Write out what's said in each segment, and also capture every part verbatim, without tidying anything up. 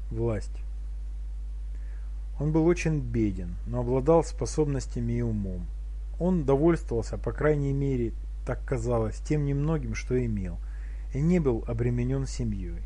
Власть. Он был очень беден, но обладал способностями и умом. Он довольствовался, по крайней мере, так казалось, тем немногим, что имел, и не был обременен семьей.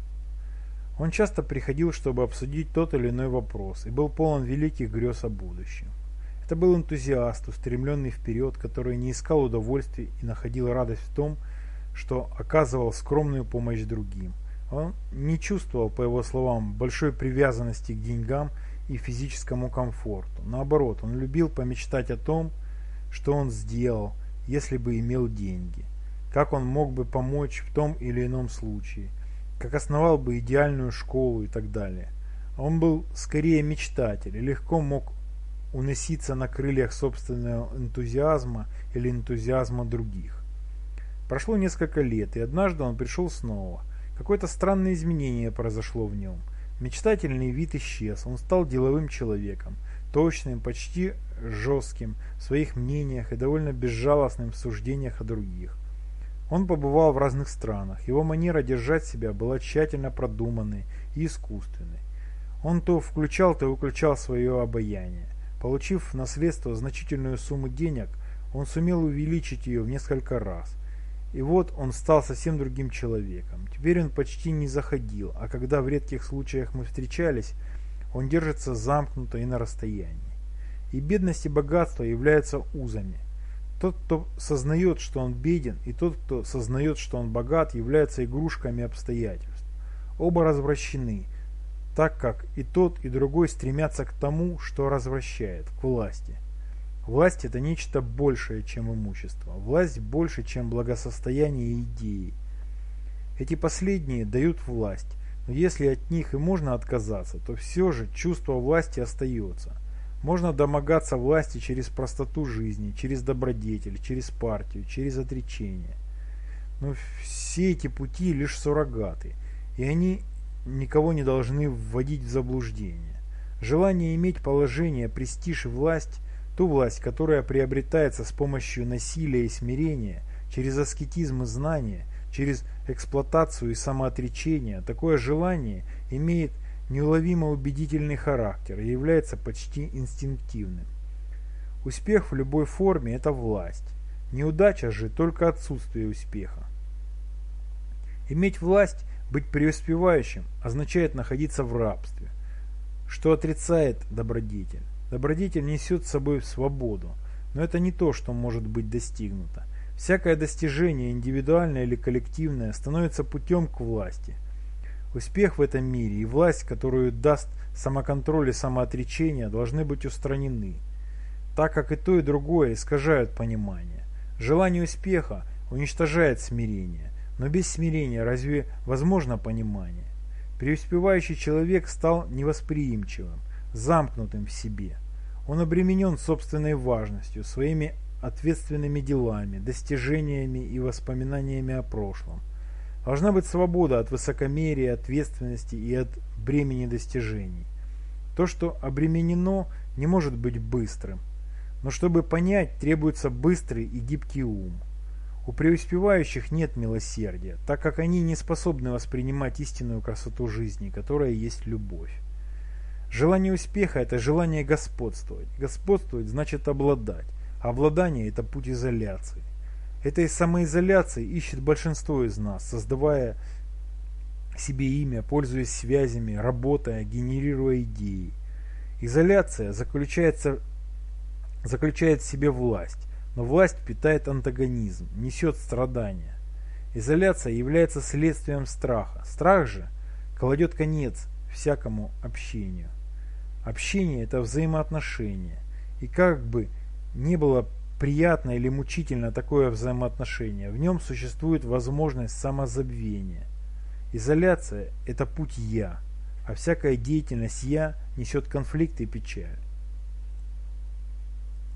Он часто приходил, чтобы обсудить тот или иной вопрос, и был полон великих грез о будущем. Это был энтузиаст, устремленный вперед, который не искал удовольствий и находил радость в том, что оказывал скромную помощь другим. Он не чувствовал, по его словам, большой привязанности к деньгам и физическому комфорту. Наоборот, он любил помечтать о том, что он сделал, если бы имел деньги, как он мог бы помочь в том или ином случае, как основал бы идеальную школу и так далее. Он был скорее мечтатель и легко мог уноситься на крыльях собственного энтузиазма или энтузиазма других. Прошло несколько лет, и однажды он пришел снова. Какое-то странное изменение произошло в нем. Мечтательный вид исчез, он стал деловым человеком, точным, почти жестким в своих мнениях и довольно безжалостным в суждениях о других. Он побывал в разных странах, его манера держать себя была тщательно продуманной и искусственной. Он то включал, то выключал свое обаяние. Получив в наследство значительную сумму денег, он сумел увеличить ее в несколько раз. И вот он стал совсем другим человеком. Теперь он почти не заходил, а когда в редких случаях мы встречались, он держится замкнуто и на расстоянии. И бедность и богатство являются узами. Тот, кто сознает, что он беден, и тот, кто сознает, что он богат, являются игрушками обстоятельств. Оба развращены, так как и тот, и другой стремятся к тому, что развращает, к власти. Власть – это нечто большее, чем имущество. Власть больше, чем благосостояние и идеи. Эти последние дают власть, но если от них и можно отказаться, то все же чувство власти остается. Можно домогаться власти через простоту жизни, через добродетель, через партию, через отречение. Но все эти пути лишь суррогаты, и они никого не должны вводить в заблуждение. Желание иметь положение, престиж и власть – ту власть, которая приобретается с помощью насилия и смирения, через аскетизм и знание, через эксплуатацию и самоотречение, такое желание имеет неуловимо убедительный характер и является почти инстинктивным. Успех в любой форме – это власть. Неудача же – только отсутствие успеха. Иметь власть, быть преуспевающим, означает находиться в рабстве, что отрицает добродетель. Добродетель несет с собой свободу, но это не то, что может быть достигнуто. Всякое достижение, индивидуальное или коллективное, становится путем к власти. Успех в этом мире и власть, которую даст самоконтроль и самоотречение, должны быть устранены, так как и то, и другое искажают понимание. Желание успеха уничтожает смирение, но без смирения разве возможно понимание? Преуспевающий человек стал невосприимчивым, замкнутым в себе. Он обременен собственной важностью, своими ответственными делами, достижениями и воспоминаниями о прошлом. Должна быть свобода от высокомерия, ответственности и от бремени достижений. То, что обременено, не может быть быстрым. Но чтобы понять, требуется быстрый и гибкий ум. У преуспевающих нет милосердия, так как они не способны воспринимать истинную красоту жизни, которая есть любовь. Желание успеха – это желание господствовать. Господствовать значит обладать. А обладание – это путь изоляции. Этой самоизоляции ищет большинство из нас, создавая себе имя, пользуясь связями, работая, генерируя идеи. Изоляция заключается, заключает в себе власть, но власть питает антагонизм, несет страдания. Изоляция является следствием страха. Страх же кладет конец всякому общению. Общение – это взаимоотношения, и как бы ни было приятно или мучительно такое взаимоотношение, в нем существует возможность самозабвения. Изоляция – это путь «я», а всякая деятельность «я» несет конфликт и печаль.